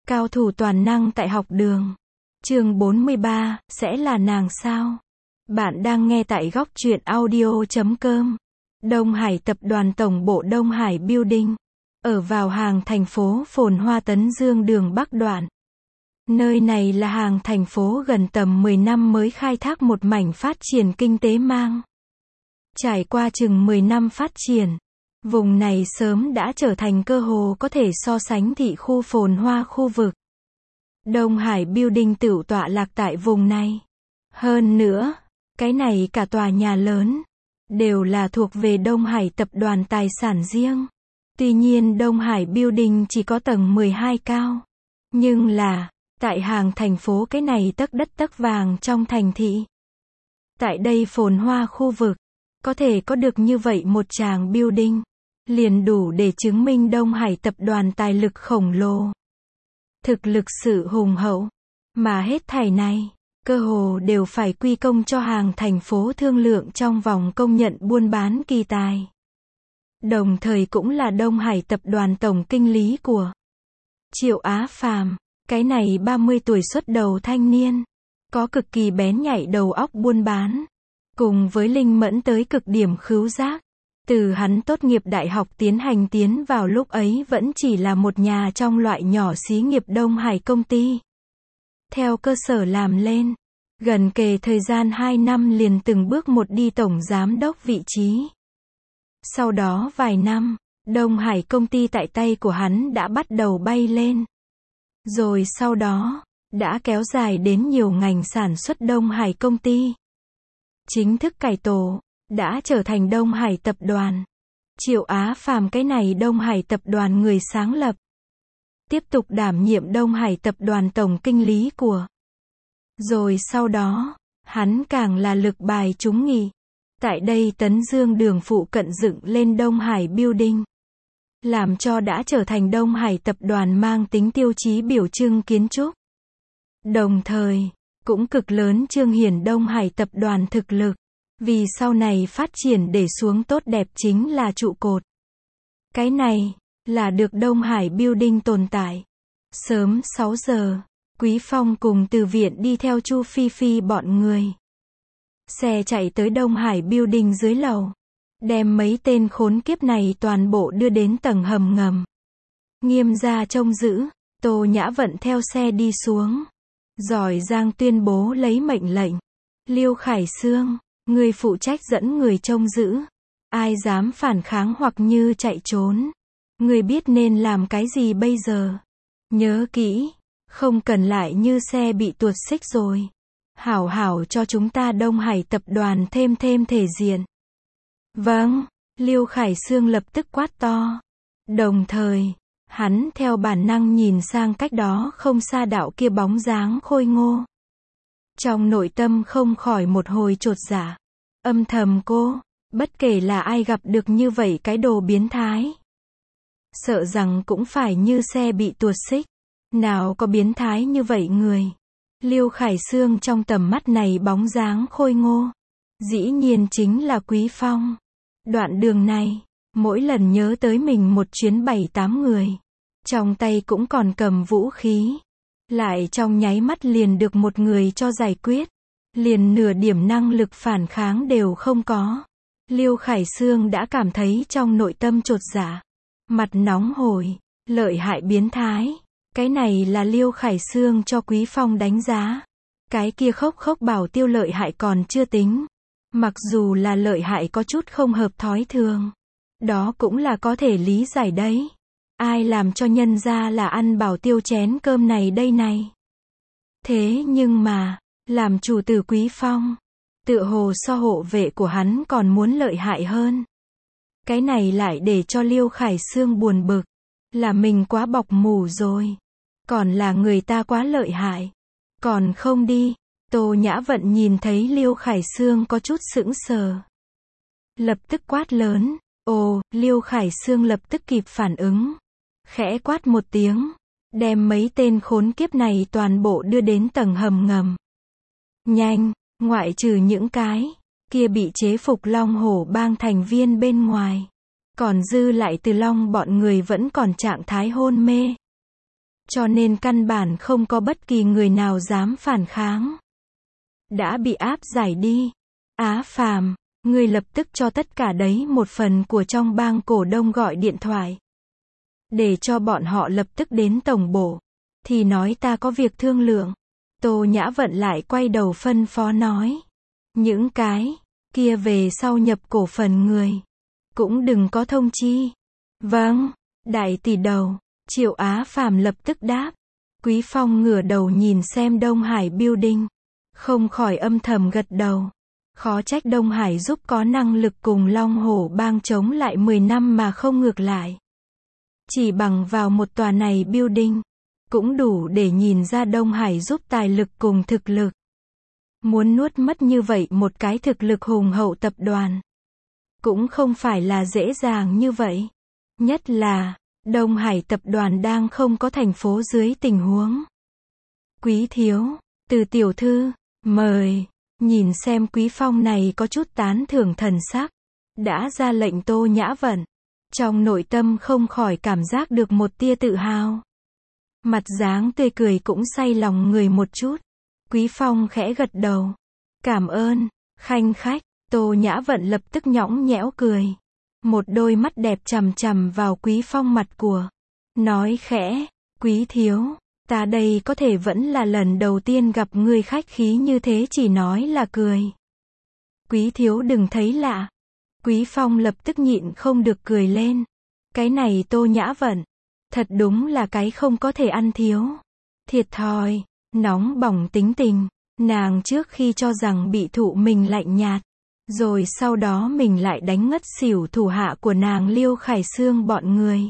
Cao thủ toàn năng tại học đường. Chương 43, sẽ là nàng sao? Bạn đang nghe tại góc truyện audio.com. Đông Hải tập đoàn tổng bộ Đông Hải Building. Ở vào hàng thành phố phồn hoa Tấn Dương đường Bắc đoạn. Nơi này là hàng thành phố gần tầm 10 năm mới khai thác một mảnh phát triển kinh tế mang. Trải qua chừng 10 năm phát triển, vùng này sớm đã trở thành cơ hồ có thể so sánh thị khu phồn hoa khu vực. Đông Hải Building tựu tọa lạc tại vùng này. Hơn nữa, cái này cả tòa nhà lớn, đều là thuộc về Đông Hải tập đoàn tài sản riêng. Tuy nhiên Đông Hải Building chỉ có tầng 12 cao. Nhưng là, tại hàng thành phố cái này tấc đất tấc vàng trong thành thị. Tại đây phồn hoa khu vực, có thể có được như vậy một tràng building, liền đủ để chứng minh Đông Hải tập đoàn tài lực khổng lồ. Thực lực sự hùng hậu, mà hết thảy này, cơ hồ đều phải quy công cho hàng thành phố thương lượng trong vòng công nhận buôn bán kỳ tài. Đồng thời cũng là Đông Hải tập đoàn tổng kinh lý của Triệu Á Phàm, cái này 30 tuổi xuất đầu thanh niên, có cực kỳ bén nhạy đầu óc buôn bán, cùng với linh mẫn tới cực điểm khứu giác. Từ hắn tốt nghiệp đại học tiến vào lúc ấy vẫn chỉ là một nhà trong loại nhỏ xí nghiệp Đông Hải công ty. Theo cơ sở làm lên, gần kề thời gian 2 năm liền từng bước một đi tổng giám đốc vị trí. Sau đó vài năm, Đông Hải công ty tại tay của hắn đã bắt đầu bay lên. Rồi sau đó, đã kéo dài đến nhiều ngành sản xuất Đông Hải công ty. Chính thức cải tổ, đã trở thành Đông Hải tập đoàn. Triệu Á Phàm cái này Đông Hải tập đoàn người sáng lập. Tiếp tục đảm nhiệm Đông Hải tập đoàn tổng kinh lý của. Rồi sau đó, hắn càng là lực bài trúng nghị. Tại đây Tấn Dương đường phụ cận dựng lên Đông Hải Building. Làm cho đã trở thành Đông Hải tập đoàn mang tính tiêu chí biểu trưng kiến trúc. Đồng thời, cũng cực lớn chương hiển Đông Hải tập đoàn thực lực. Vì sau này phát triển để xuống tốt đẹp chính là trụ cột. Cái này, là được Đông Hải Building tồn tại. Sớm 6 giờ, Quý Phong cùng Từ Viện đi theo Chu Phi Phi bọn người. Xe chạy tới Đông Hải Building dưới lầu. Đem mấy tên khốn kiếp này toàn bộ đưa đến tầng hầm ngầm. Nghiêm gia trông giữ, Tô Nhã Vận theo xe đi xuống. Giỏi giang tuyên bố lấy mệnh lệnh. Liêu Khải Sương, người phụ trách dẫn người trông giữ. Ai dám phản kháng hoặc như chạy trốn, người biết nên làm cái gì bây giờ. Nhớ kỹ, không cần lại như xe bị tuột xích rồi. Hảo hảo cho chúng ta Đông Hải tập đoàn thêm thể diện. Vâng, Liêu Khải Sương lập tức quát to. Đồng thời, hắn theo bản năng nhìn sang cách đó không xa đạo kia bóng dáng khôi ngô. Trong nội tâm không khỏi một hồi chột dạ. Âm thầm cô, bất kể là ai gặp được như vậy cái đồ biến thái, sợ rằng cũng phải như xe bị tuột xích. Nào có biến thái như vậy người. Liêu Khải Sương trong tầm mắt này bóng dáng khôi ngô, dĩ nhiên chính là Quý Phong. Đoạn đường này, mỗi lần nhớ tới mình một chuyến 7-8 người, trong tay cũng còn cầm vũ khí, lại trong nháy mắt liền được một người cho giải quyết, liền nửa điểm năng lực phản kháng đều không có. Liêu Khải Sương đã cảm thấy trong nội tâm chột dạ, mặt nóng hổi, lợi hại biến thái. Cái này là Liêu Khải Sương cho Quý Phong đánh giá. Cái kia khốc bảo tiêu lợi hại còn chưa tính. Mặc dù là lợi hại có chút không hợp thói thường, đó cũng là có thể lý giải đấy. Ai làm cho nhân ra là ăn bảo tiêu chén cơm này đây này. Thế nhưng mà, làm chủ tử Quý Phong, tựa hồ so hộ vệ của hắn còn muốn lợi hại hơn. Cái này lại để cho Liêu Khải Sương buồn bực. Là mình quá bọc mù rồi. Còn là người ta quá lợi hại. Còn không đi. Tô Nhã Vận nhìn thấy Liêu Khải Sương có chút sững sờ. Lập tức quát lớn. Ồ, Liêu Khải Sương lập tức kịp phản ứng. Khẽ quát một tiếng. Đem mấy tên khốn kiếp này toàn bộ đưa đến tầng hầm ngầm. Nhanh, ngoại trừ những cái kia bị chế phục Long Hổ bang thành viên bên ngoài. Còn dư lại Từ Long bọn người vẫn còn trạng thái hôn mê. cho nên căn bản không có bất kỳ người nào dám phản kháng. Đã bị áp giải đi. Á Phàm, ngươi lập tức cho tất cả đấy một phần của trong bang cổ đông gọi điện thoại. Để cho bọn họ lập tức đến tổng bộ. Thì nói ta có việc thương lượng. Tô Nhã Vận lại quay đầu phân phó nói. Những cái kia về sau nhập cổ phần người. Cũng đừng có thông chi. Vâng, đại tỷ đầu. Triệu Á Phàm lập tức đáp. Quý Phong ngửa đầu nhìn xem Đông Hải Building. Không khỏi âm thầm gật đầu. Khó trách Đông Hải giúp có năng lực cùng Long Hổ bang chống lại 10 năm mà không ngược lại. Chỉ bằng vào một tòa này building, cũng đủ để nhìn ra Đông Hải giúp tài lực cùng thực lực. Muốn nuốt mất như vậy một cái thực lực hùng hậu tập đoàn, cũng không phải là dễ dàng như vậy. Nhất là, Đông Hải tập đoàn đang không có thành phố dưới tình huống. Quý thiếu, Từ tiểu thư, mời. Nhìn xem Quý Phong này có chút tán thưởng thần sắc. Đã ra lệnh Tô Nhã Vận. Trong nội tâm không khỏi cảm giác được một tia tự hào. Mặt dáng tươi cười cũng say lòng người một chút. Quý Phong khẽ gật đầu. Cảm ơn, khanh khách. Tô Nhã Vận lập tức nhõng nhẽo cười. Một đôi mắt đẹp chằm chằm vào Quý Phong mặt của. Nói khẽ, Quý thiếu, ta đây có thể vẫn là lần đầu tiên gặp ngươi khách khí như thế, chỉ nói là cười. Quý thiếu đừng thấy lạ. Quý Phong lập tức nhịn không được cười lên. Cái này Tô Nhã Vận, thật đúng là cái không có thể ăn thiếu. Thiệt thòi, nóng bỏng tính tình. Nàng trước khi cho rằng bị thụ mình lạnh nhạt, rồi sau đó mình lại đánh ngất xỉu thủ hạ của nàng Liêu Khải Sương bọn người.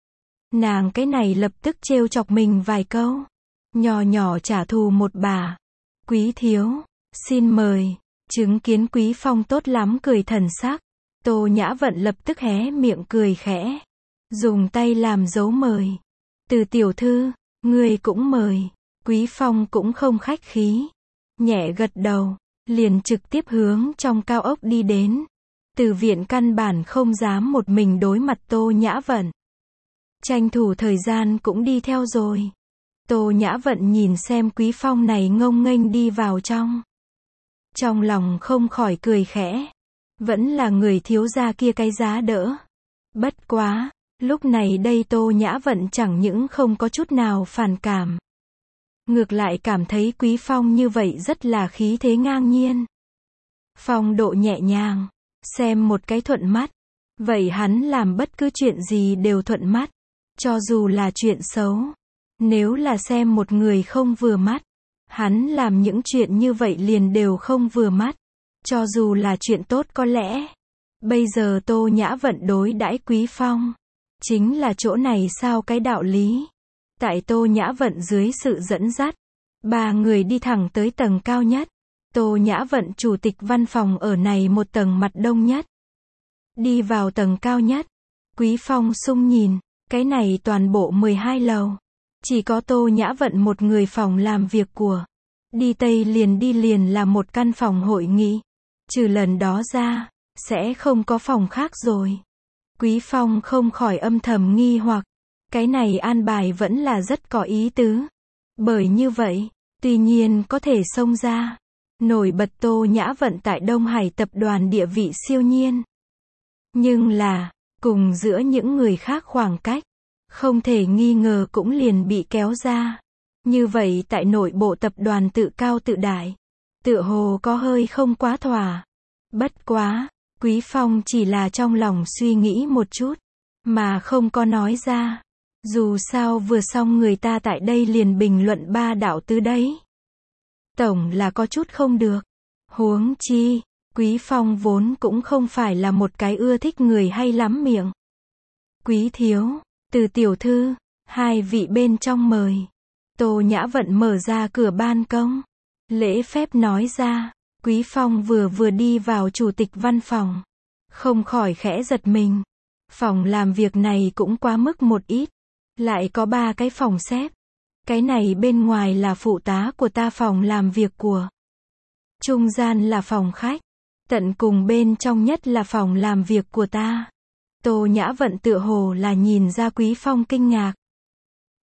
Nàng cái này lập tức trêu chọc mình vài câu. Nhỏ nhỏ trả thù một bà. Quý thiếu, xin mời. Chứng kiến Quý Phong tốt lắm cười thần sắc. Tô Nhã Vận lập tức hé miệng cười khẽ. Dùng tay làm dấu mời. Từ tiểu thư, ngươi cũng mời. Quý Phong cũng không khách khí. Nhẹ gật đầu. Liền trực tiếp hướng trong cao ốc đi đến. Từ viện căn bản không dám một mình đối mặt Tô Nhã Vận. Tranh thủ thời gian cũng đi theo rồi. Tô Nhã Vận nhìn xem Quý Phong này ngông nghênh đi vào trong. Trong lòng không khỏi cười khẽ. Vẫn là người thiếu gia kia cái giá đỡ. Bất quá, lúc này đây Tô Nhã Vận chẳng những không có chút nào phản cảm. Ngược lại cảm thấy Quý Phong như vậy rất là khí thế ngang nhiên. Phong độ nhẹ nhàng, xem một cái thuận mắt. Vậy hắn làm bất cứ chuyện gì đều thuận mắt. Cho dù là chuyện xấu. Nếu là xem một người không vừa mắt, hắn làm những chuyện như vậy liền đều không vừa mắt. Cho dù là chuyện tốt có lẽ. Bây giờ Tô Nhã Vận đối đãi Quý Phong. Chính là chỗ này sao cái đạo lý. Tại Tô Nhã Vận dưới sự dẫn dắt. Ba người đi thẳng tới tầng cao nhất. Tô Nhã Vận chủ tịch văn phòng ở này một tầng mặt đông nhất. Đi vào tầng cao nhất. Quý Phong sung nhìn. Cái này toàn bộ 12 lầu. Chỉ có Tô Nhã Vận một người phòng làm việc của. Đi tây liền là một căn phòng hội nghị. Trừ lần đó ra, sẽ không có phòng khác rồi. Quý Phong không khỏi âm thầm nghi hoặc. Cái này an bài vẫn là rất có ý tứ. Bởi như vậy, tuy nhiên có thể xông ra. Nổi bật Tô Nhã Vận tại Đông Hải tập đoàn địa vị siêu nhiên. Nhưng là, cùng giữa những người khác khoảng cách. Không thể nghi ngờ cũng liền bị kéo ra. Như vậy tại nội bộ tập đoàn tự cao tự đại. Tựa hồ có hơi không quá thỏa. Bất quá, Quý Phong chỉ là trong lòng suy nghĩ một chút. Mà không có nói ra. Dù sao vừa xong người ta tại đây liền bình luận ba đạo tứ đấy. Tổng là có chút không được. Huống chi, Quý Phong vốn cũng không phải là một cái ưa thích người hay lắm miệng. Quý thiếu, Từ tiểu thư, hai vị bên trong mời. Tô Nhã Vận mở ra cửa ban công. Lễ phép nói ra. Quý Phong vừa đi vào chủ tịch văn phòng. Không khỏi khẽ giật mình. Phòng làm việc này cũng quá mức một ít. Lại có 3 cái phòng xếp. Cái này bên ngoài là phụ tá của ta phòng làm việc của. Trung gian là phòng khách. Tận cùng bên trong nhất là phòng làm việc của ta. Tô Nhã Vận tựa hồ là nhìn ra Quý Phong kinh ngạc.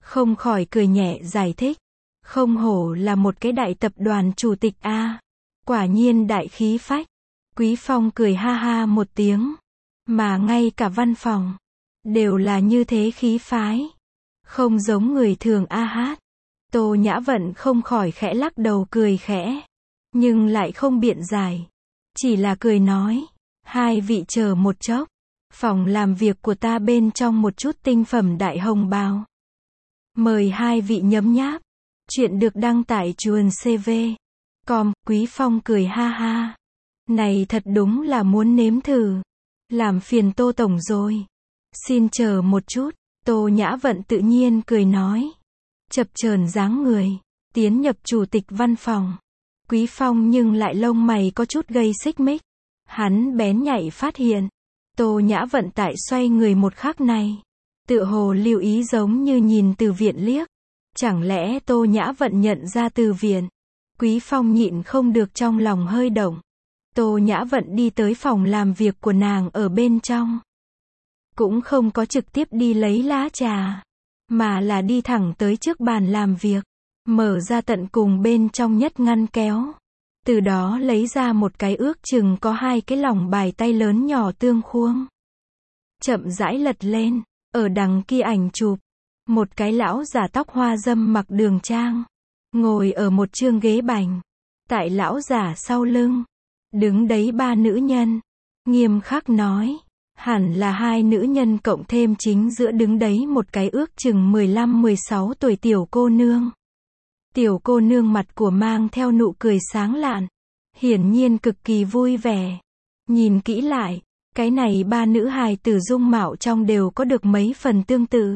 Không khỏi cười nhẹ giải thích. Không hổ là một cái đại tập đoàn chủ tịch a. Quả nhiên đại khí phách. Quý Phong cười ha ha một tiếng. Mà ngay cả văn phòng đều là như thế khí phái. Không giống người thường a hát. Tô Nhã Vận không khỏi khẽ lắc đầu cười khẽ. Nhưng lại không biện giải. Chỉ là cười nói. Hai vị chờ một chốc. Phòng làm việc của ta bên trong một chút tinh phẩm đại hồng bào. Mời hai vị nhấm nháp. Chuyện được đăng tải chuồn CV. Com, Quý Phong cười ha ha. Này thật đúng là muốn nếm thử. Làm phiền Tô Tổng rồi. Xin chờ một chút. Tô Nhã Vận tự nhiên cười nói. Chập chờn dáng người. Tiến nhập chủ tịch văn phòng. Quý Phong nhưng lại lông mày có chút gây xích mích. Hắn bén nhạy phát hiện. Tô Nhã Vận tại xoay người một khắc này. Tựa hồ lưu ý giống như nhìn Từ Viện liếc. Chẳng lẽ Tô Nhã Vận nhận ra Từ Viện? Quý Phong nhịn không được trong lòng hơi động. Tô Nhã Vận đi tới phòng làm việc của nàng ở bên trong. Cũng không có trực tiếp đi lấy lá trà. Mà là đi thẳng tới trước bàn làm việc. Mở ra tận cùng bên trong nhất ngăn kéo. Từ đó lấy ra một cái ước chừng có 2 cái lỏng bài tay lớn nhỏ tương khuông. Chậm rãi lật lên. Ở đằng kia ảnh chụp. Một cái lão già tóc hoa dâm mặc đường trang. Ngồi ở một chương ghế bành. Tại lão già sau lưng. Đứng đấy 3 nữ nhân. Nghiêm khắc nói. Hẳn là 2 nữ nhân cộng thêm chính giữa đứng đấy một cái ước chừng 15-16 tuổi tiểu cô nương. Tiểu cô nương mặt của mang theo nụ cười sáng lạn. Hiển nhiên cực kỳ vui vẻ. Nhìn kỹ lại. Cái này 3 nữ hài tử dung mạo trong đều có được mấy phần tương tự.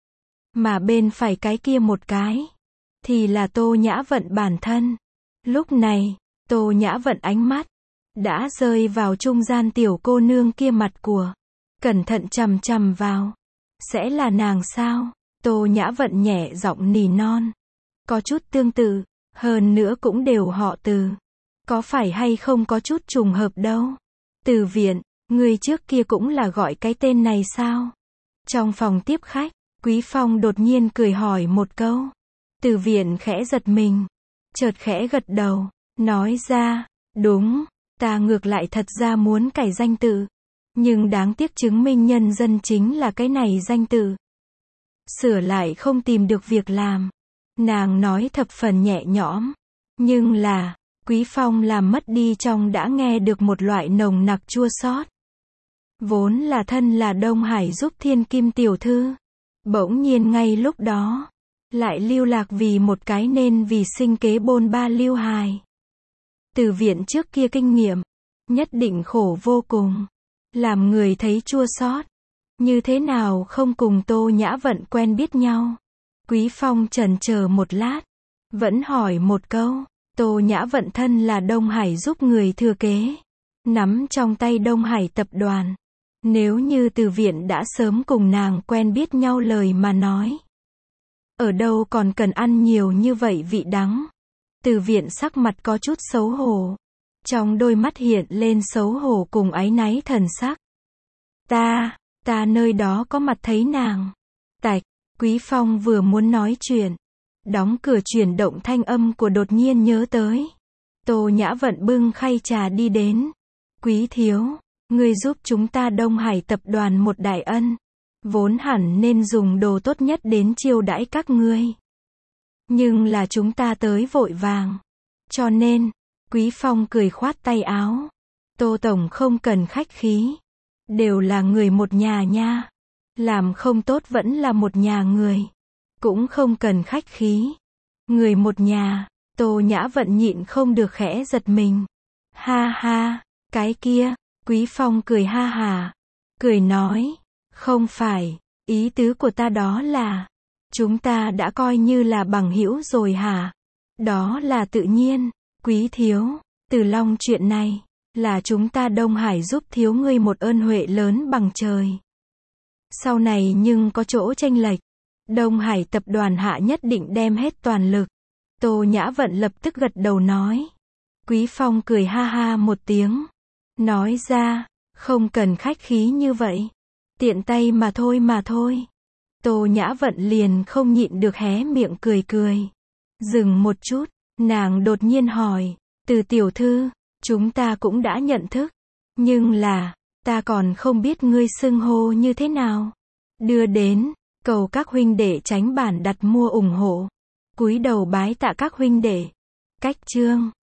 Mà bên phải cái kia một cái. Thì là Tô Nhã Vận bản thân. Lúc này. Tô Nhã Vận ánh mắt. Đã rơi vào trung gian tiểu cô nương kia mặt của. Cẩn thận chằm chằm vào. Sẽ là nàng sao? Tô Nhã Vận nhẹ giọng nỉ non. Có chút tương tự. Hơn nữa cũng đều họ Từ. Có phải hay không có chút trùng hợp đâu. Từ Viện. Người trước kia cũng là gọi cái tên này sao? Trong phòng tiếp khách. Quý Phong đột nhiên cười hỏi một câu. Từ Viện khẽ giật mình. Chợt khẽ gật đầu. Nói ra. Đúng. Ta ngược lại thật ra muốn cải danh tự. Nhưng đáng tiếc chứng minh nhân dân chính là cái này danh tự. Sửa lại không tìm được việc làm. Nàng nói thập phần nhẹ nhõm. Nhưng là. Quý Phong làm mất đi trong đã nghe được một loại nồng nặc chua xót. Vốn là thân là Đông Hải giúp thiên kim tiểu thư. Bỗng nhiên ngay lúc đó. Lại lưu lạc vì một cái nên vì sinh kế bôn ba lưu hài. Từ Viện trước kia kinh nghiệm. Nhất định khổ vô cùng. Làm người thấy chua xót. Như thế nào không cùng Tô Nhã Vận quen biết nhau. Quý Phong chần chờ một lát. Vẫn hỏi một câu. Tô Nhã Vận thân là Đông Hải giúp người thừa kế. Nắm trong tay Đông Hải tập đoàn. Nếu như Từ Viện đã sớm cùng nàng quen biết nhau lời mà nói. Ở đâu còn cần ăn nhiều như vậy vị đắng. Từ Viện sắc mặt có chút xấu hổ. Trong đôi mắt hiện lên xấu hổ cùng áy náy thần sắc. Ta nơi đó có mặt thấy nàng. Tạch, Quý Phong vừa muốn nói chuyện. Đóng cửa chuyển động thanh âm của đột nhiên nhớ tới. Tô Nhã Vận bưng khay trà đi đến. Quý thiếu, ngươi giúp chúng ta Đông Hải tập đoàn một đại ân. Vốn hẳn nên dùng đồ tốt nhất đến chiêu đãi các ngươi. Nhưng là chúng ta tới vội vàng. Cho nên, Quý Phong cười khoát tay áo. Tô Tổng không cần khách khí. Đều là người một nhà nha. Làm không tốt vẫn là một nhà người. Cũng không cần khách khí. Người một nhà. Tô Nhã Vận nhịn không được khẽ giật mình. Ha ha, cái kia. Quý Phong cười ha hà. Cười nói. Không phải, ý tứ của ta đó là. Chúng ta đã coi như là bằng hữu rồi hả? Đó là tự nhiên. Quý thiếu, Từ Long chuyện này. Là chúng ta Đông Hải giúp thiếu ngươi một ơn huệ lớn bằng trời. Sau này nhưng có chỗ chênh lệch. Đông Hải tập đoàn hạ nhất định đem hết toàn lực. Tô Nhã Vận lập tức gật đầu nói. Quý Phong cười ha ha một tiếng. Nói ra, không cần khách khí như vậy. Tiện tay mà thôi. Tô Nhã Vận liền không nhịn được hé miệng cười cười. Dừng một chút, nàng đột nhiên hỏi, Từ tiểu thư, chúng ta cũng đã nhận thức. Nhưng là, ta còn không biết ngươi xưng hô như thế nào. Đưa đến, cầu các huynh đệ tránh bản đặt mua ủng hộ. Cúi đầu bái tạ các huynh đệ. Cách chương